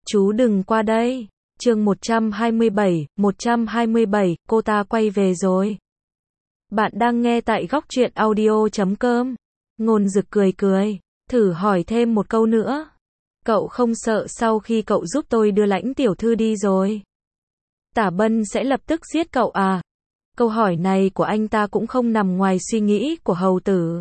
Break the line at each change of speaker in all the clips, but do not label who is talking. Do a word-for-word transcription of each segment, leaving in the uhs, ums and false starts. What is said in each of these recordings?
Chú đừng qua đây. Chương một trăm hai mươi bảy, một trăm hai mươi bảy, cô ta quay về rồi. Bạn đang nghe tại góc truyện audio chấm com. Ngôn Dực cười cười, thử hỏi thêm một câu nữa. Cậu không sợ sau khi cậu giúp tôi đưa Lãnh tiểu thư đi rồi, Tả Bân sẽ lập tức giết cậu à? Câu hỏi này của anh ta cũng không nằm ngoài suy nghĩ của hầu tử.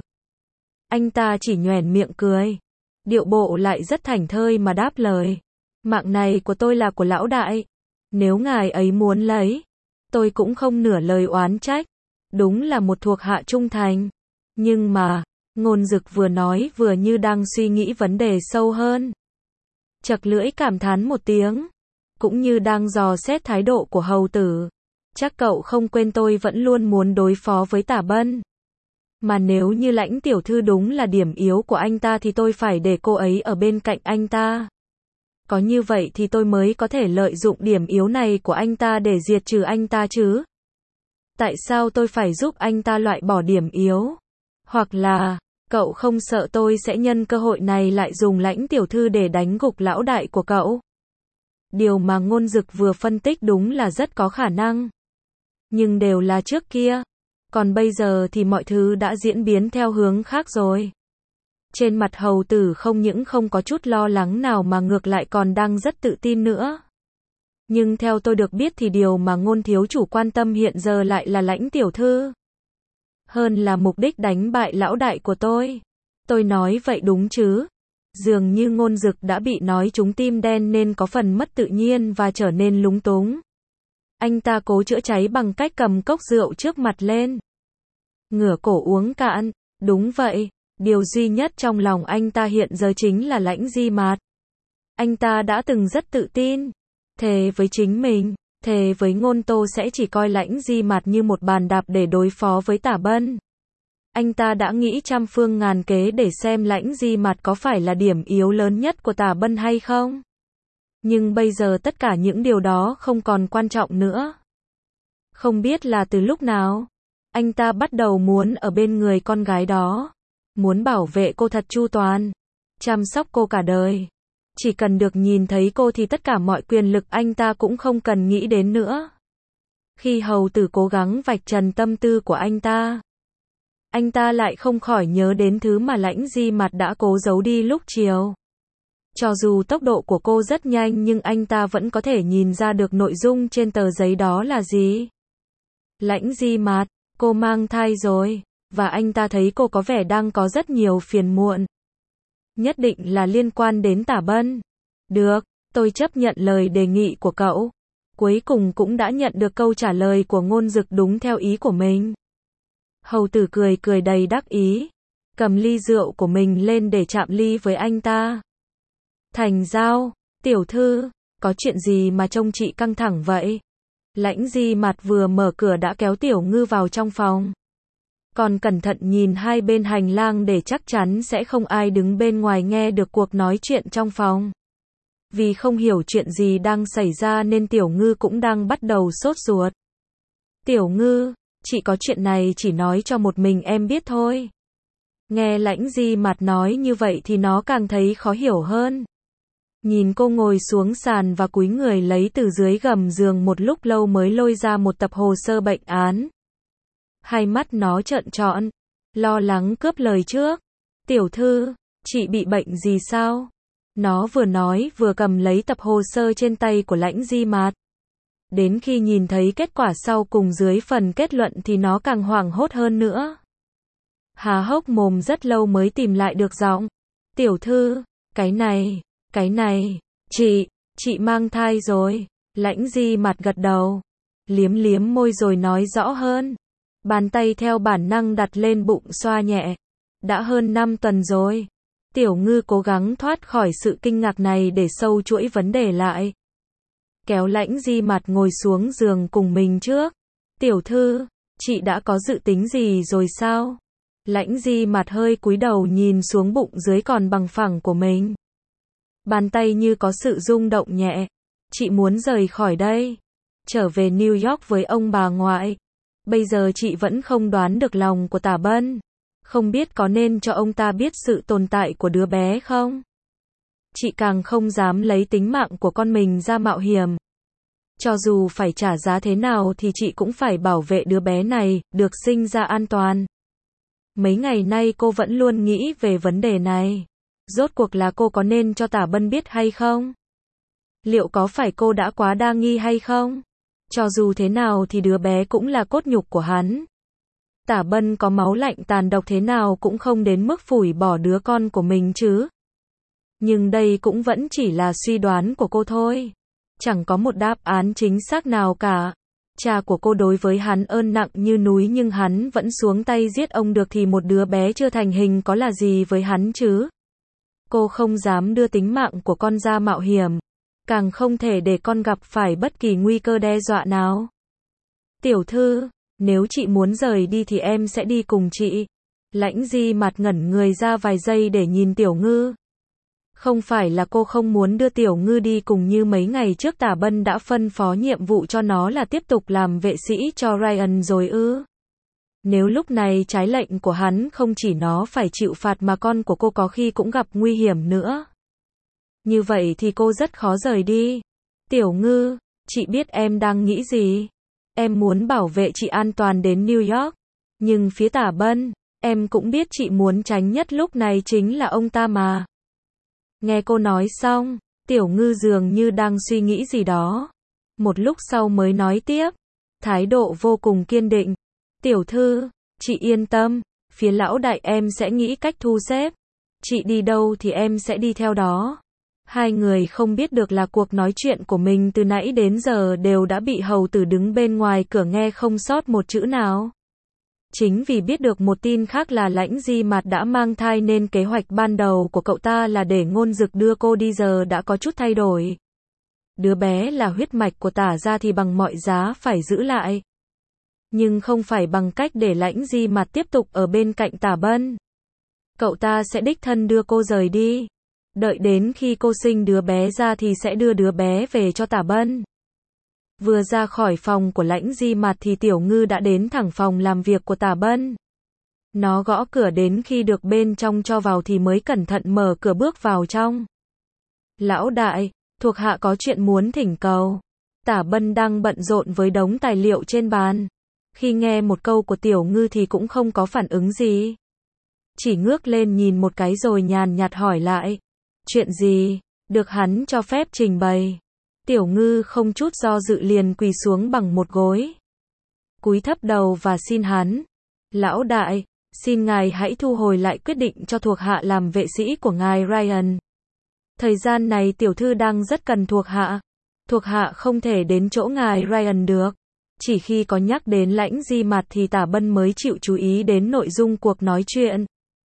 Anh ta chỉ nhoẻn miệng cười, điệu bộ lại rất thảnh thơi mà đáp lời. Mạng này của tôi là của lão đại. Nếu ngài ấy muốn lấy, tôi cũng không nửa lời oán trách. Đúng là một thuộc hạ trung thành. Nhưng mà, Ngôn Dực vừa nói vừa như đang suy nghĩ vấn đề sâu hơn. Chật lưỡi cảm thán một tiếng, cũng như đang dò xét thái độ của hầu tử. Chắc cậu không quên tôi vẫn luôn muốn đối phó với Tả Bân. Mà nếu như Lãnh tiểu thư đúng là điểm yếu của anh ta thì tôi phải để cô ấy ở bên cạnh anh ta. Có như vậy thì tôi mới có thể lợi dụng điểm yếu này của anh ta để diệt trừ anh ta chứ. Tại sao tôi phải giúp anh ta loại bỏ điểm yếu? Hoặc là, cậu không sợ tôi sẽ nhân cơ hội này lại dùng Lãnh tiểu thư để đánh gục lão đại của cậu? Điều mà Ngôn Dực vừa phân tích đúng là rất có khả năng. Nhưng đều là trước kia. Còn bây giờ thì mọi thứ đã diễn biến theo hướng khác rồi. Trên mặt hầu tử không những không có chút lo lắng nào mà ngược lại còn đang rất tự tin nữa. Nhưng theo tôi được biết thì điều mà Ngôn thiếu chủ quan tâm hiện giờ lại là Lãnh tiểu thư. Hơn là mục đích đánh bại lão đại của tôi. Tôi nói vậy đúng chứ? Dường như Ngôn Dực đã bị nói trúng tim đen nên có phần mất tự nhiên và trở nên lúng túng. Anh ta cố chữa cháy bằng cách cầm cốc rượu trước mặt lên, ngửa cổ uống cạn. Đúng vậy, điều duy nhất trong lòng anh ta hiện giờ chính là Lãnh Di Mạt. Anh ta đã từng rất tự tin, thề với chính mình, thề với Ngôn Tô sẽ chỉ coi Lãnh Di Mạt như một bàn đạp để đối phó với Tả Bân. Anh ta đã nghĩ trăm phương ngàn kế để xem Lãnh Di Mạt có phải là điểm yếu lớn nhất của Tả Bân hay không. Nhưng bây giờ tất cả những điều đó không còn quan trọng nữa. Không biết là từ lúc nào, anh ta bắt đầu muốn ở bên người con gái đó. Muốn bảo vệ cô thật chu toàn, chăm sóc cô cả đời. Chỉ cần được nhìn thấy cô thì tất cả mọi quyền lực anh ta cũng không cần nghĩ đến nữa. Khi hầu tử cố gắng vạch trần tâm tư của anh ta, anh ta lại không khỏi nhớ đến thứ mà Lãnh Di Mạt đã cố giấu đi lúc chiều. Cho dù tốc độ của cô rất nhanh nhưng anh ta vẫn có thể nhìn ra được nội dung trên tờ giấy đó là gì. Lãnh Di Mạt, cô mang thai rồi, và anh ta thấy cô có vẻ đang có rất nhiều phiền muộn. Nhất định là liên quan đến Tả Bân. Được, tôi chấp nhận lời đề nghị của cậu. Cuối cùng cũng đã nhận được câu trả lời của Ngôn Dực đúng theo ý của mình. Hầu tử cười cười đầy đắc ý, cầm ly rượu của mình lên để chạm ly với anh ta. Thành giao, tiểu thư, có chuyện gì mà trông chị căng thẳng vậy? Lãnh Di Mạt vừa mở cửa đã kéo Tiểu Ngư vào trong phòng. Còn cẩn thận nhìn hai bên hành lang để chắc chắn sẽ không ai đứng bên ngoài nghe được cuộc nói chuyện trong phòng. Vì không hiểu chuyện gì đang xảy ra nên Tiểu Ngư cũng đang bắt đầu sốt ruột. Tiểu Ngư, chị có chuyện này chỉ nói cho một mình em biết thôi. Nghe Lãnh Di Mạt nói như vậy thì nó càng thấy khó hiểu hơn. Nhìn cô ngồi xuống sàn và cúi người lấy từ dưới gầm giường một lúc lâu mới lôi ra một tập hồ sơ bệnh án. Hai mắt nó trợn tròn, lo lắng cướp lời trước. Tiểu thư, chị bị bệnh gì sao? Nó vừa nói vừa cầm lấy tập hồ sơ trên tay của Lãnh Di Mạt. Đến khi nhìn thấy kết quả sau cùng dưới phần kết luận thì nó càng hoảng hốt hơn nữa. Há hốc mồm rất lâu mới tìm lại được giọng. Tiểu thư, cái này, cái này, chị, chị mang thai rồi. Lãnh Di Mạt gật đầu, liếm liếm môi rồi nói rõ hơn. Bàn tay theo bản năng đặt lên bụng xoa nhẹ. Đã hơn năm tuần rồi. Tiểu Ngư cố gắng thoát khỏi sự kinh ngạc này để sâu chuỗi vấn đề lại. Kéo Lãnh Di Mạt ngồi xuống giường cùng mình trước. Tiểu thư, chị đã có dự tính gì rồi sao? Lãnh Di Mạt hơi cúi đầu nhìn xuống bụng dưới còn bằng phẳng của mình. Bàn tay như có sự rung động nhẹ. Chị muốn rời khỏi đây, trở về New York với ông bà ngoại. Bây giờ chị vẫn không đoán được lòng của Tả Bân. Không biết có nên cho ông ta biết sự tồn tại của đứa bé không? chị càng không dám lấy tính mạng của con mình ra mạo hiểm. Cho dù phải trả giá thế nào thì chị cũng phải bảo vệ đứa bé này, được sinh ra an toàn. Mấy ngày nay cô vẫn luôn nghĩ về vấn đề này. Rốt cuộc là cô có nên cho Tả Bân biết hay không? Liệu có phải cô đã quá đa nghi hay không? Cho dù thế nào thì đứa bé cũng là cốt nhục của hắn. Tả Bân có máu lạnh tàn độc thế nào cũng không đến mức phủi bỏ đứa con của mình chứ. Nhưng đây cũng vẫn chỉ là suy đoán của cô thôi. Chẳng có một đáp án chính xác nào cả. Cha của cô đối với hắn ơn nặng như núi nhưng hắn vẫn xuống tay giết ông được thì một đứa bé chưa thành hình có là gì với hắn chứ. Cô không dám đưa tính mạng của con ra mạo hiểm. Càng không thể để con gặp phải bất kỳ nguy cơ đe dọa nào. Tiểu thư, nếu chị muốn rời đi thì em sẽ đi cùng chị. Lãnh Di mặt ngẩn người ra vài giây để nhìn Tiểu Ngư. Không phải là cô không muốn đưa Tiểu Ngư đi cùng như mấy ngày trước Tả Bân đã phân phó nhiệm vụ cho nó là tiếp tục làm vệ sĩ cho Ryan rồi ư? Nếu lúc này trái lệnh của hắn không chỉ nó phải chịu phạt mà con của cô có khi cũng gặp nguy hiểm nữa. Như vậy thì cô rất khó rời đi. Tiểu Ngư, chị biết em đang nghĩ gì. Em muốn bảo vệ chị an toàn đến New York. Nhưng phía Tả Bân, em cũng biết chị muốn tránh nhất lúc này chính là ông ta mà. Nghe cô nói xong, Tiểu Ngư dường như đang suy nghĩ gì đó. Một lúc sau mới nói tiếp. Thái độ vô cùng kiên định. Tiểu thư, chị yên tâm. Phía lão đại em sẽ nghĩ cách thu xếp. Chị đi đâu thì em sẽ đi theo đó. Hai người không biết được là cuộc nói chuyện của mình từ nãy đến giờ đều đã bị hầu tử đứng bên ngoài cửa nghe không sót một chữ nào. Chính vì biết được một tin khác là Lãnh Di Mạt đã mang thai nên kế hoạch ban đầu của cậu ta là để Ngôn Dực đưa cô đi giờ đã có chút thay đổi. Đứa bé là huyết mạch của Tả gia thì bằng mọi giá phải giữ lại. Nhưng không phải bằng cách để Lãnh Di Mạt tiếp tục ở bên cạnh Tả Bân. Cậu ta sẽ đích thân đưa cô rời đi. Đợi đến khi cô sinh đứa bé ra thì sẽ đưa đứa bé về cho Tả Bân. Vừa ra khỏi phòng của Lãnh Di Mạt thì Tiểu Ngư đã đến thẳng phòng làm việc của Tả Bân. Nó gõ cửa đến khi được bên trong cho vào thì mới cẩn thận mở cửa bước vào trong. Lão đại, thuộc hạ có chuyện muốn thỉnh cầu. Tả Bân đang bận rộn với đống tài liệu trên bàn. Khi nghe một câu của Tiểu Ngư thì cũng không có phản ứng gì. Chỉ ngước lên nhìn một cái rồi nhàn nhạt hỏi lại. Chuyện gì? Được hắn cho phép trình bày. Tiểu Ngư không chút do dự liền quỳ xuống bằng một gối. Cúi thấp đầu và xin hắn. Lão đại, xin ngài hãy thu hồi lại quyết định cho thuộc hạ làm vệ sĩ của ngài Ryan. Thời gian này tiểu thư đang rất cần thuộc hạ. Thuộc hạ không thể đến chỗ ngài Ryan được. Chỉ khi có nhắc đến Lãnh Di Mạt thì Tả Bân mới chịu chú ý đến nội dung cuộc nói chuyện.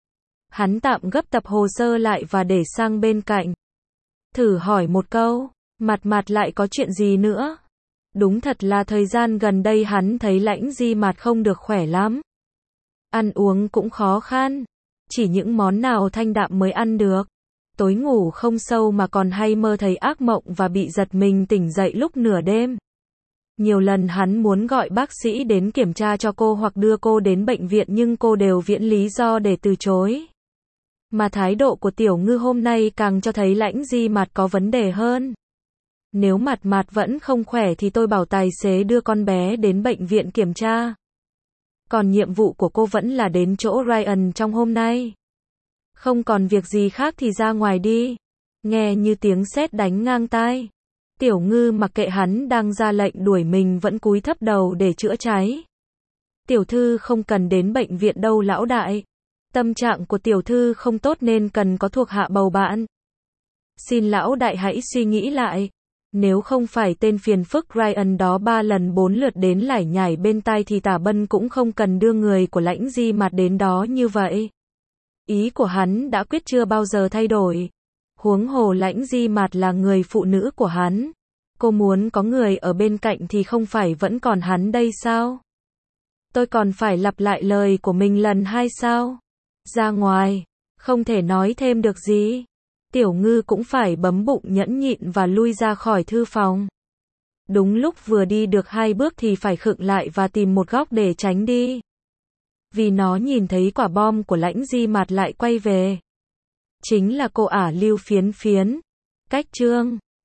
Hắn tạm gấp tập hồ sơ lại và để sang bên cạnh. Thử hỏi một câu, Mạt Mạt lại có chuyện gì nữa? Đúng thật là thời gian gần đây hắn thấy Lãnh Di Mạt không được khỏe lắm. Ăn uống cũng khó khăn. Chỉ những món nào thanh đạm mới ăn được. Tối ngủ không sâu mà còn hay mơ thấy ác mộng và bị giật mình tỉnh dậy lúc nửa đêm. Nhiều lần hắn muốn gọi bác sĩ đến kiểm tra cho cô hoặc đưa cô đến bệnh viện nhưng cô đều viện lý do để từ chối. Mà thái độ của Tiểu Ngư hôm nay càng cho thấy Lãnh Di Mạt có vấn đề hơn. Nếu Mạt Mạt vẫn không khỏe thì tôi bảo tài xế đưa con bé đến bệnh viện kiểm tra. Còn nhiệm vụ của cô vẫn là đến chỗ Ryan trong hôm nay. Không còn việc gì khác thì ra ngoài đi. Nghe như tiếng sét đánh ngang tai. Tiểu Ngư mặc kệ hắn đang ra lệnh đuổi mình vẫn cúi thấp đầu để chữa cháy. Tiểu thư không cần đến bệnh viện đâu lão đại. Tâm trạng của tiểu thư không tốt nên cần có thuộc hạ bầu bạn. Xin lão đại hãy suy nghĩ lại. Nếu không phải tên phiền phức Ryan đó ba lần bốn lượt đến lải nhải bên tai thì Tả Bân cũng không cần đưa người của Lãnh Di Mạt đến đó như vậy. Ý của hắn đã quyết chưa bao giờ thay đổi. Huống hồ Lãnh Di Mạt là người phụ nữ của hắn. Cô muốn có người ở bên cạnh thì không phải vẫn còn hắn đây sao? Tôi còn phải lặp lại lời của mình lần hai sao? Ra ngoài, không thể nói thêm được gì. Tiểu Ngư cũng phải bấm bụng nhẫn nhịn và lui ra khỏi thư phòng. Đúng lúc vừa đi được hai bước thì phải khựng lại và tìm một góc để tránh đi. Vì nó nhìn thấy quả bom của Lãnh Di Mạt lại quay về. Chính là cô ả Lưu Phiến Phiến. Cách chương